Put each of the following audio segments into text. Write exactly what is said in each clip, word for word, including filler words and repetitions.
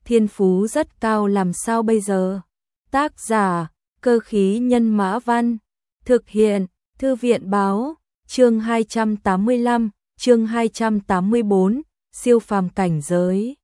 thiên phú rất cao làm sao bây giờ? Tác giả, Cơ khí nhân mã văn. Thực hiện, Thư viện báo, chương hai trăm tám mươi lăm, chương hai trăm tám mươi bốn, siêu phàm cảnh giới.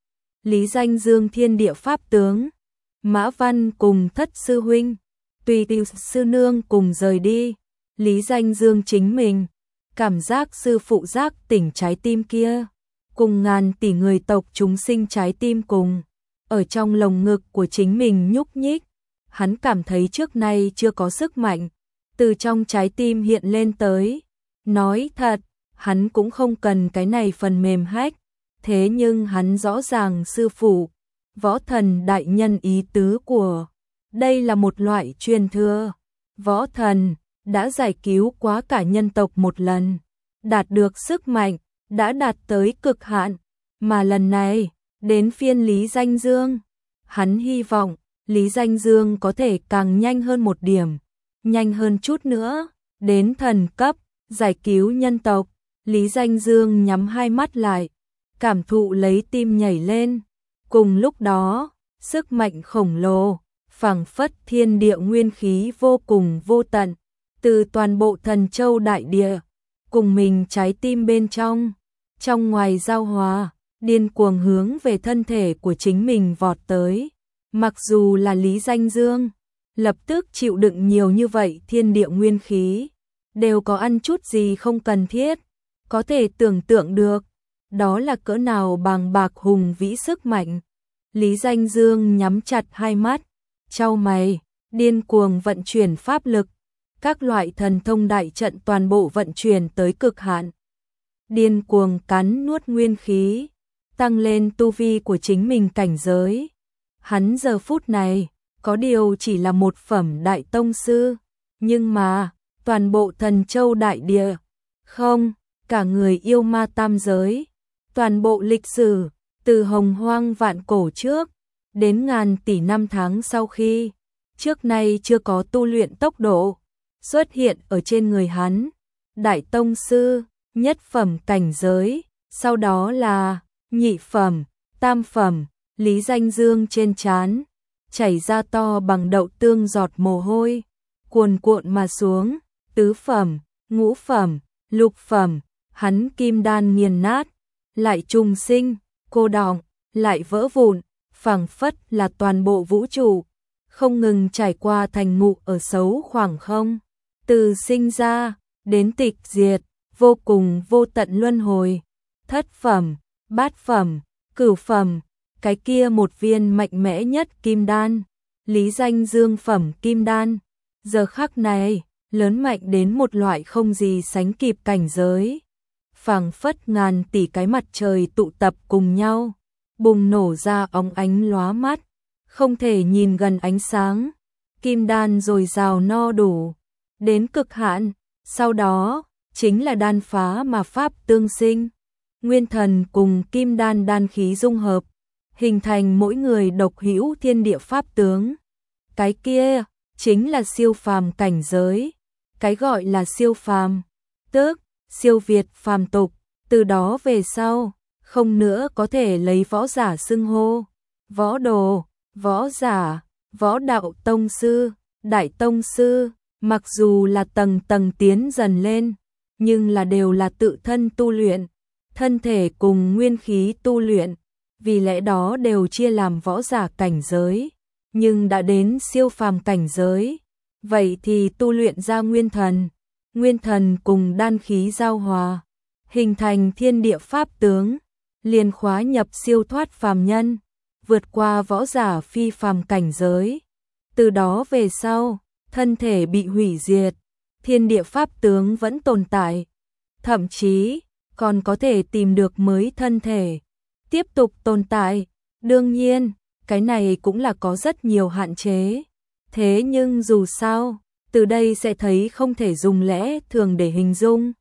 Lý Danh Dương thiên địa pháp tướng, Mã Văn cùng thất sư huynh, tùy tiểu sư nương cùng rời đi. Lý Danh Dương chính mình, cảm giác sư phụ giác tỉnh trái tim kia, cùng ngàn tỷ người tộc chúng sinh trái tim cùng, ở trong lồng ngực của chính mình nhúc nhích. Hắn cảm thấy trước nay chưa có sức mạnh, từ trong trái tim hiện lên tới. Nói thật, hắn cũng không cần cái này phần mềm hách, thế nhưng hắn rõ ràng sư phụ, võ thần đại nhân ý tứ của. Đây là một loại truyền thừa. Võ thần đã giải cứu quá cả nhân tộc một lần, đạt được sức mạnh, đã đạt tới cực hạn, mà lần này, đến phiên Lý Danh Dương. Hắn hy vọng Lý Danh Dương có thể càng nhanh hơn một điểm, nhanh hơn chút nữa, đến thần cấp, giải cứu nhân tộc. Lý Danh Dương nhắm hai mắt lại, cảm thụ lấy tim nhảy lên. Cùng lúc đó, sức mạnh khổng lồ, phảng phất thiên địa nguyên khí vô cùng vô tận, từ toàn bộ Thần Châu đại địa, cùng mình trái tim bên trong, trong ngoài giao hòa, điên cuồng hướng về thân thể của chính mình vọt tới. Mặc dù là Lý Danh Dương, lập tức chịu đựng nhiều như vậy thiên địa nguyên khí, đều có ăn chút gì không cần thiết, có thể tưởng tượng được, đó là cỡ nào bàng bạc hùng vĩ sức mạnh. Lý Danh Dương nhắm chặt hai mắt, chau mày, điên cuồng vận chuyển pháp lực, các loại thần thông đại trận toàn bộ vận chuyển tới cực hạn. Điên cuồng cắn nuốt nguyên khí, tăng lên tu vi của chính mình cảnh giới. Hắn giờ phút này, có điều chỉ là một phẩm đại tông sư, nhưng mà, toàn bộ Thần Châu đại địa, không, cả người yêu ma tam giới, toàn bộ lịch sử, từ hồng hoang vạn cổ trước, đến ngàn tỷ năm tháng sau khi, trước nay chưa có tu luyện tốc độ, xuất hiện ở trên người hắn. Đại tông sư, nhất phẩm cảnh giới, sau đó là nhị phẩm, tam phẩm. Lý Danh Dương trên trán chảy ra to bằng đậu tương giọt mồ hôi, cuồn cuộn mà xuống. Tứ phẩm, ngũ phẩm, lục phẩm, hắn kim đan nghiền nát, lại trùng sinh, cô đọng, lại vỡ vụn, phảng phất là toàn bộ vũ trụ, không ngừng trải qua thành ngụ ở xấu khoảng không, từ sinh ra đến tịch diệt, vô cùng vô tận luân hồi. Thất phẩm, bát phẩm, cửu phẩm, cái kia một viên mạnh mẽ nhất kim đan, Lý Danh Dương phẩm kim đan, giờ khắc này, lớn mạnh đến một loại không gì sánh kịp cảnh giới. Phảng phất ngàn tỷ cái mặt trời tụ tập cùng nhau, bùng nổ ra óng ánh lóa mắt, không thể nhìn gần ánh sáng. Kim đan dồi dào no đủ, đến cực hạn, sau đó, chính là đan phá mà pháp tương sinh. Nguyên thần cùng kim đan đan khí dung hợp, hình thành mỗi người độc hữu thiên địa pháp tướng. Cái kia, chính là siêu phàm cảnh giới. Cái gọi là siêu phàm, tức, siêu việt phàm tục, từ đó về sau, không nữa có thể lấy võ giả xưng hô. Võ đồ, võ giả, võ đạo tông sư, đại tông sư, mặc dù là tầng tầng tiến dần lên, nhưng là đều là tự thân tu luyện, thân thể cùng nguyên khí tu luyện, vì lẽ đó đều chia làm võ giả cảnh giới, nhưng đã đến siêu phàm cảnh giới, vậy thì tu luyện ra nguyên thần, nguyên thần cùng đan khí giao hòa, hình thành thiên địa pháp tướng, liền khóa nhập siêu thoát phàm nhân, vượt qua võ giả phi phàm cảnh giới. Từ đó về sau, thân thể bị hủy diệt, thiên địa pháp tướng vẫn tồn tại, thậm chí còn có thể tìm được mới thân thể, tiếp tục tồn tại. Đương nhiên, cái này cũng là có rất nhiều hạn chế. Thế nhưng dù sao, từ đây sẽ thấy không thể dùng lẽ thường để hình dung.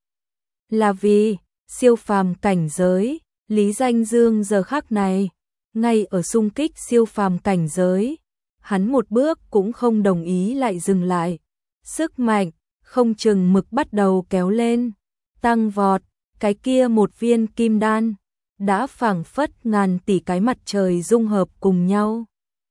Là vì, siêu phàm cảnh giới, Lý Danh Dương giờ khắc này, ngay ở xung kích siêu phàm cảnh giới, hắn một bước cũng không đồng ý lại dừng lại. Sức mạnh, không chừng mực bắt đầu kéo lên, tăng vọt, cái kia một viên kim đan, đã phảng phất ngàn tỷ cái mặt trời dung hợp cùng nhau.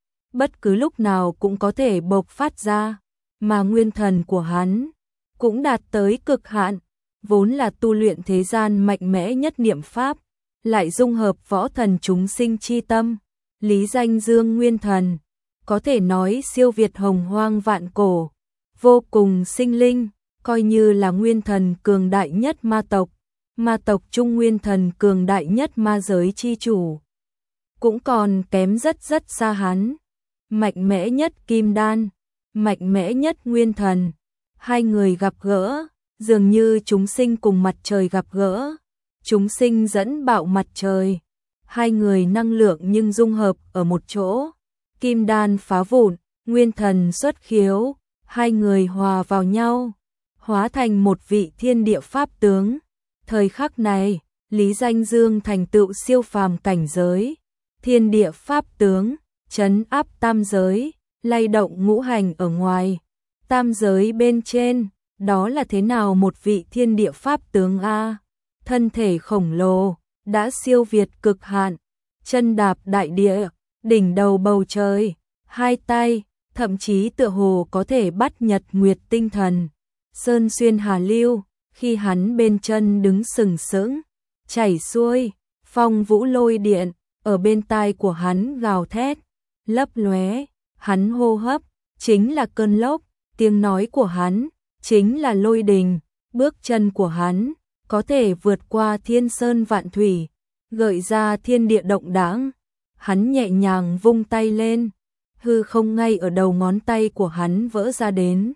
Bất cứ lúc nào cũng có thể bộc phát ra, mà nguyên thần của hắn cũng đạt tới cực hạn, vốn là tu luyện thế gian mạnh mẽ nhất niệm pháp, lại dung hợp võ thần chúng sinh chi tâm, lý danh dương nguyên thần, có thể nói siêu việt hồng hoang vạn cổ, vô cùng sinh linh, coi như là nguyên thần cường đại nhất ma tộc, ma tộc trung nguyên thần cường đại nhất ma giới chi chủ, cũng còn kém rất rất xa hắn. Mạnh mẽ nhất kim đan, mạnh mẽ nhất nguyên thần, hai người gặp gỡ, dường như chúng sinh cùng mặt trời gặp gỡ, chúng sinh dẫn bạo mặt trời, hai người năng lượng nhưng dung hợp ở một chỗ, kim đan phá vụn, nguyên thần xuất khiếu, hai người hòa vào nhau, hóa thành một vị thiên địa pháp tướng. Thời khắc này, Lý Danh Dương thành tựu siêu phàm cảnh giới, thiên địa pháp tướng, trấn áp tam giới, lay động ngũ hành ở ngoài, tam giới bên trên, đó là thế nào một vị thiên địa pháp tướng a? Thân thể khổng lồ, đã siêu việt cực hạn, chân đạp đại địa, đỉnh đầu bầu trời, hai tay, thậm chí tựa hồ có thể bắt nhật nguyệt tinh thần, sơn xuyên hà lưu, khi hắn bên chân đứng sừng sững, chảy xuôi, phong vũ lôi điện, ở bên tai của hắn gào thét, lấp lóe, hắn hô hấp, chính là cơn lốc, tiếng nói của hắn, chính là lôi đình, bước chân của hắn, có thể vượt qua thiên sơn vạn thủy, gợi ra thiên địa động đãng. Hắn nhẹ nhàng vung tay lên, hư không ngay ở đầu ngón tay của hắn vỡ ra đến.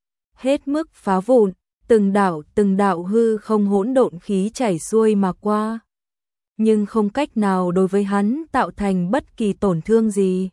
Hết mức phá vụn, từng đạo từng đạo hư không hỗn độn khí chảy xuôi mà qua. Nhưng không cách nào đối với hắn tạo thành bất kỳ tổn thương gì.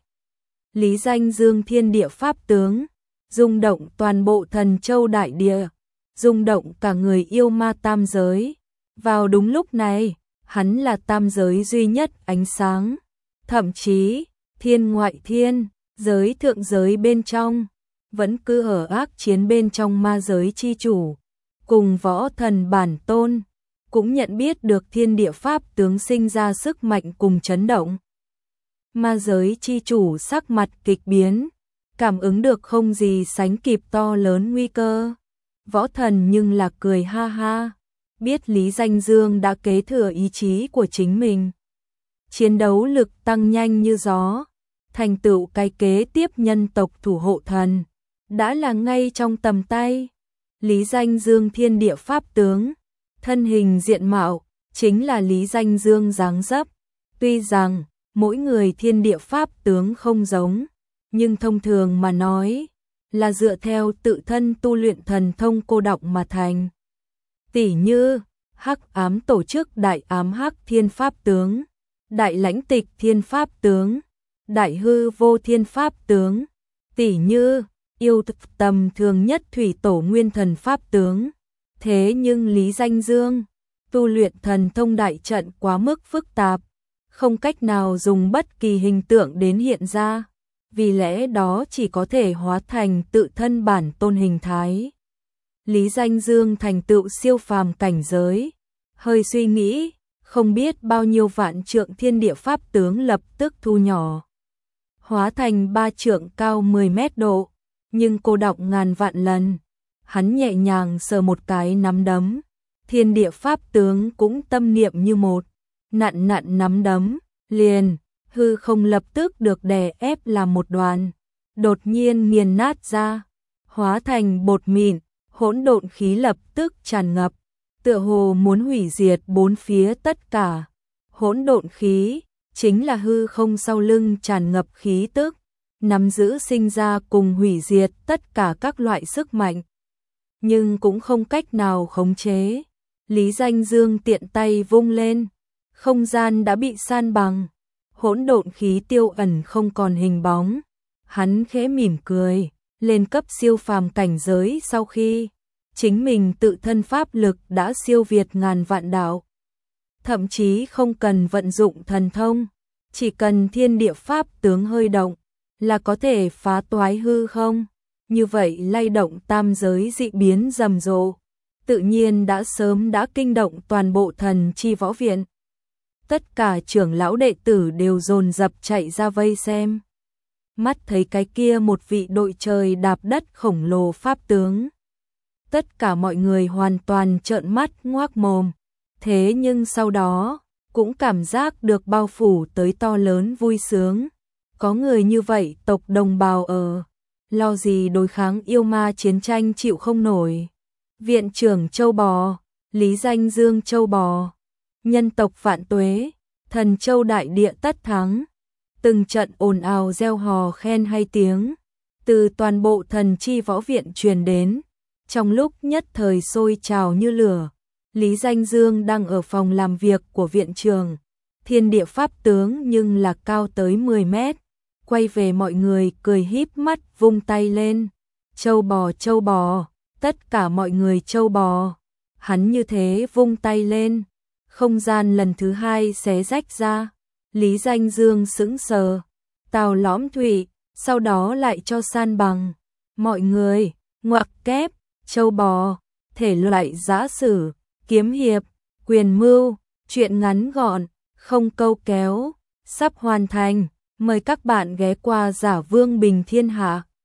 Lý Danh Dương thiên địa pháp tướng, rung động toàn bộ thần châu đại địa, rung động cả người yêu ma tam giới. Vào đúng lúc này, hắn là tam giới duy nhất ánh sáng, thậm chí, thiên ngoại thiên, giới thượng giới bên trong, vẫn cứ ở ác chiến bên trong ma giới chi chủ, cùng võ thần bản tôn, cũng nhận biết được thiên địa pháp tướng sinh ra sức mạnh cùng chấn động. Ma giới chi chủ sắc mặt kịch biến, cảm ứng được không gì sánh kịp to lớn nguy cơ. Võ thần nhưng là cười ha ha, biết Lý Danh Dương đã kế thừa ý chí của chính mình. Chiến đấu lực tăng nhanh như gió, thành tựu cái kế tiếp nhân tộc thủ hộ thần, đã là ngay trong tầm tay. Lý Danh Dương thiên địa pháp tướng, thân hình diện mạo, chính là Lý Danh Dương dáng dấp. Tuy rằng, mỗi người thiên địa pháp tướng không giống, nhưng thông thường mà nói, là dựa theo tự thân tu luyện thần thông cô đọng mà thành. Tỷ như, Hắc Ám tổ chức Đại Ám Hắc Thiên Pháp tướng, Đại Lãnh Tịch Thiên Pháp tướng, Đại Hư Vô Thiên Pháp tướng, tỷ như, yêu tầm thường nhất Thủy Tổ Nguyên Thần Pháp tướng. Thế nhưng Lý Danh Dương, tu luyện thần thông đại trận quá mức phức tạp, không cách nào dùng bất kỳ hình tượng đến hiện ra, vì lẽ đó chỉ có thể hóa thành tự thân bản tôn hình thái. Lý Danh Dương thành tựu siêu phàm cảnh giới, hơi suy nghĩ, không biết bao nhiêu vạn trượng thiên địa pháp tướng lập tức thu nhỏ, hóa thành ba trượng cao mười mét độ, nhưng cô đọng ngàn vạn lần. Hắn nhẹ nhàng sờ một cái nắm đấm, thiên địa pháp tướng cũng tâm niệm như một, nặn nặn nắm đấm, liền, hư không lập tức được đè ép làm một đoàn, đột nhiên nghiền nát ra, hóa thành bột mịn, hỗn độn khí lập tức tràn ngập, tựa hồ muốn hủy diệt bốn phía tất cả. Hỗn độn khí, chính là hư không sau lưng tràn ngập khí tức, nắm giữ sinh ra cùng hủy diệt tất cả các loại sức mạnh. Nhưng cũng không cách nào khống chế. Lý Danh Dương tiện tay vung lên, không gian đã bị san bằng, hỗn độn khí tiêu ẩn không còn hình bóng. Hắn khẽ mỉm cười, lên cấp siêu phàm cảnh giới sau khi chính mình tự thân pháp lực đã siêu việt ngàn vạn đạo. Thậm chí không cần vận dụng thần thông, chỉ cần thiên địa pháp tướng hơi động là có thể phá toái hư không. Như vậy lay động tam giới dị biến rầm rộ, tự nhiên đã sớm đã kinh động toàn bộ thần chi võ viện. Tất cả trưởng lão đệ tử đều dồn dập chạy ra vây xem. Mắt thấy cái kia một vị đội trời đạp đất khổng lồ pháp tướng. Tất cả mọi người hoàn toàn trợn mắt ngoác mồm. Thế nhưng sau đó, cũng cảm giác được bao phủ tới to lớn vui sướng. Có người như vậy tộc đồng bào ở, lo gì đối kháng yêu ma chiến tranh chịu không nổi. Viện trưởng Châu Bò, Lý Danh Dương Châu Bò, nhân tộc vạn tuế, thần châu đại địa tất thắng. Từng trận ồn ào reo hò khen hay tiếng, từ toàn bộ thần chi võ viện truyền đến, trong lúc nhất thời sôi trào như lửa. Lý Danh Dương đang ở phòng làm việc của viện trưởng, thiên địa pháp tướng nhưng là cao tới mười mét, quay về mọi người cười híp mắt vung tay lên, châu bò châu bò, tất cả mọi người châu bò. Hắn như thế vung tay lên, không gian lần thứ hai xé rách ra. Lý Danh Dương sững sờ, Tào Lõm Thụy, sau đó lại cho san bằng. Mọi người, ngoặc kép, châu bò, thể loại giã sử, kiếm hiệp, quyền mưu, truyện ngắn gọn, không câu kéo, sắp hoàn thành. Mời các bạn ghé qua Giả Vương Bình Thiên Hạ.